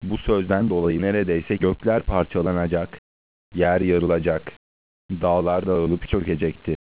Bu sözden dolayı neredeyse gökler parçalanacak, yer yarılacak, dağlar dağılıp çökecekti.